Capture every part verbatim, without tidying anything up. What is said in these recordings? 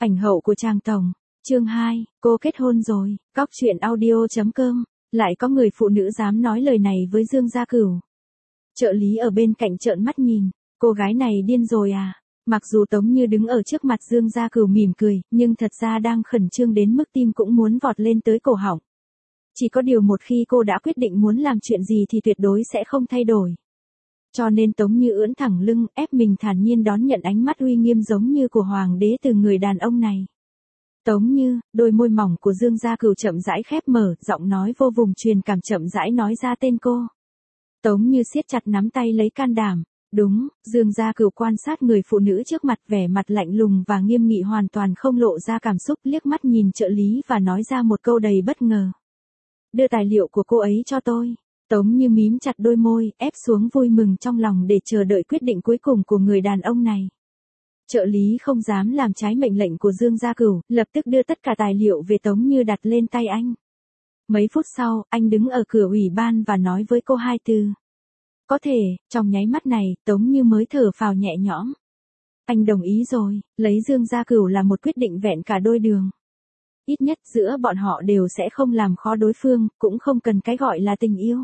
Ảnh hậu của Trang Tổng. Chương hai, cô kết hôn rồi. Cóc truyện audio chấm com. Lại có người phụ nữ dám nói lời này với Dương Gia Cửu. Trợ lý ở bên cạnh trợn mắt nhìn, cô gái này điên rồi à? Mặc dù Tống Như đứng ở trước mặt Dương Gia Cửu mỉm cười, nhưng thật ra đang khẩn trương đến mức tim cũng muốn vọt lên tới cổ họng. Chỉ có điều một khi cô đã quyết định muốn làm chuyện gì thì tuyệt đối sẽ không thay đổi. Cho nên Tống Như ưỡn thẳng lưng, ép mình thản nhiên đón nhận ánh mắt uy nghiêm giống như của hoàng đế từ người đàn ông này. Tống Như, đôi môi mỏng của Dương Gia Cửu chậm rãi khép mở, giọng nói vô vùng truyền cảm chậm rãi nói ra tên cô. Tống Như siết chặt nắm tay lấy can đảm. Đúng, Dương Gia Cửu quan sát người phụ nữ trước mặt, vẻ mặt lạnh lùng và nghiêm nghị hoàn toàn không lộ ra cảm xúc, liếc mắt nhìn trợ lý và nói ra một câu đầy bất ngờ. Đưa tài liệu của cô ấy cho tôi. Tống Như mím chặt đôi môi, ép xuống vui mừng trong lòng để chờ đợi quyết định cuối cùng của người đàn ông này. Trợ lý không dám làm trái mệnh lệnh của Dương Gia Cửu, lập tức đưa tất cả tài liệu về Tống Như đặt lên tay anh. Mấy phút sau, anh đứng ở cửa ủy ban và nói với cô hai từ. Có thể, trong nháy mắt này, Tống Như mới thở phào nhẹ nhõm. Anh đồng ý rồi, lấy Dương Gia Cửu là một quyết định vẹn cả đôi đường. Ít nhất giữa bọn họ đều sẽ không làm khó đối phương, cũng không cần cái gọi là tình yêu.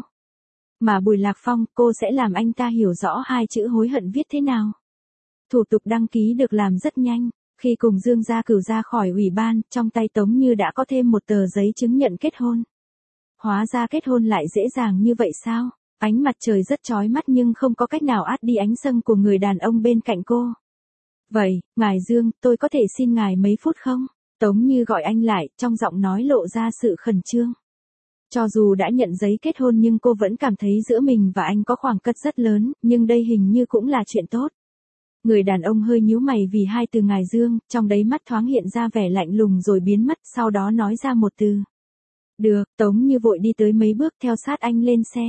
Mà Bùi Lạc Phong, cô sẽ làm anh ta hiểu rõ hai chữ hối hận viết thế nào. Thủ tục đăng ký được làm rất nhanh. Khi cùng Dương Gia Cửu ra khỏi ủy ban, trong tay Tống Như đã có thêm một tờ giấy chứng nhận kết hôn. Hóa ra kết hôn lại dễ dàng như vậy sao? Ánh mặt trời rất chói mắt nhưng không có cách nào át đi ánh sân của người đàn ông bên cạnh cô. Vậy, ngài Dương, tôi có thể xin ngài mấy phút không? Tống Như gọi anh lại, trong giọng nói lộ ra sự khẩn trương. Cho dù đã nhận giấy kết hôn nhưng cô vẫn cảm thấy giữa mình và anh có khoảng cách rất lớn, nhưng đây hình như cũng là chuyện tốt. Người đàn ông hơi nhíu mày vì hai từ ngài Dương, trong đáy mắt thoáng hiện ra vẻ lạnh lùng rồi biến mất, sau đó nói ra một từ. Được, Tống Như vội đi tới mấy bước theo sát anh lên xe.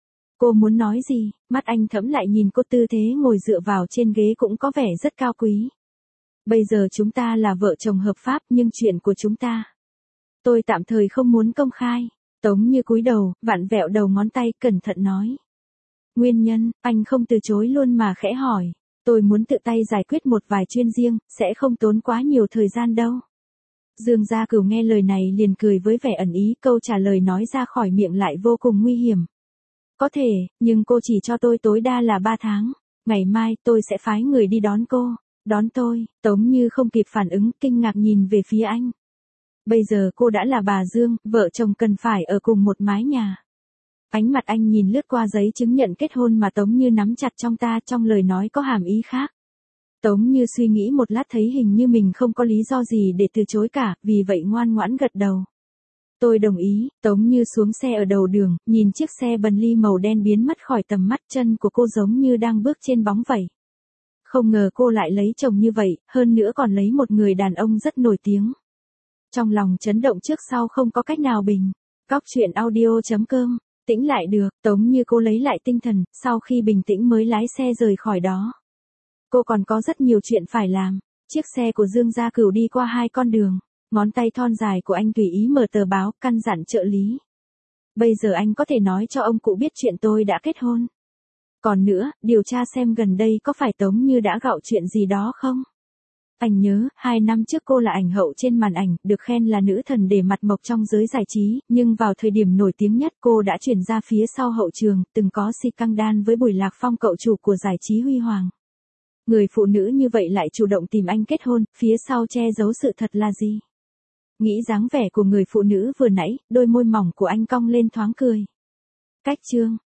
Cô muốn nói gì? Mắt anh thẫm lại nhìn cô, tư thế ngồi dựa vào trên ghế cũng có vẻ rất cao quý. Bây giờ chúng ta là vợ chồng hợp pháp nhưng chuyện của chúng ta, tôi tạm thời không muốn công khai. Tống Như cúi đầu, vặn vẹo đầu ngón tay, cẩn thận nói. Nguyên nhân, anh không từ chối luôn mà khẽ hỏi. Tôi muốn tự tay giải quyết một vài chuyện riêng, sẽ không tốn quá nhiều thời gian đâu. Dương Gia Cửu nghe lời này liền cười với vẻ ẩn ý, câu trả lời nói ra khỏi miệng lại vô cùng nguy hiểm. Có thể, nhưng cô chỉ cho tôi tối đa là ba tháng. Ngày mai tôi sẽ phái người đi đón cô. Đón tôi? Tống Như không kịp phản ứng, kinh ngạc nhìn về phía anh. Bây giờ cô đã là bà Dương, vợ chồng cần phải ở cùng một mái nhà. Ánh mặt anh nhìn lướt qua giấy chứng nhận kết hôn mà Tống Như nắm chặt trong ta, trong lời nói có hàm ý khác. Tống Như suy nghĩ một lát thấy hình như mình không có lý do gì để từ chối cả, vì vậy ngoan ngoãn gật đầu. Tôi đồng ý. Tống Như xuống xe ở đầu đường, nhìn chiếc xe Bentley màu đen biến mất khỏi tầm mắt, chân của cô giống như đang bước trên bóng vậy. Không ngờ cô lại lấy chồng như vậy, hơn nữa còn lấy một người đàn ông rất nổi tiếng. Trong lòng chấn động trước sau không có cách nào bình. Cóc truyện audio chấm com. Tĩnh lại được, Tống Như cô lấy lại tinh thần, sau khi bình tĩnh mới lái xe rời khỏi đó. Cô còn có rất nhiều chuyện phải làm. Chiếc xe của Dương Gia Cửu đi qua hai con đường. Ngón tay thon dài của anh tùy ý mở tờ báo, căn dặn trợ lý. Bây giờ anh có thể nói cho ông cụ biết chuyện tôi đã kết hôn. Còn nữa, điều tra xem gần đây có phải Tống Như đã gạo chuyện gì đó không? Anh nhớ, hai năm trước cô là ảnh hậu trên màn ảnh, được khen là nữ thần để mặt mộc trong giới giải trí, nhưng vào thời điểm nổi tiếng nhất cô đã chuyển ra phía sau hậu trường, từng có scandal với Bùi Lạc Phong, cậu chủ của giải trí huy hoàng. Người phụ nữ như vậy lại chủ động tìm anh kết hôn, phía sau che giấu sự thật là gì? Nghĩ dáng vẻ của người phụ nữ vừa nãy, đôi môi mỏng của anh cong lên thoáng cười. Cách chương.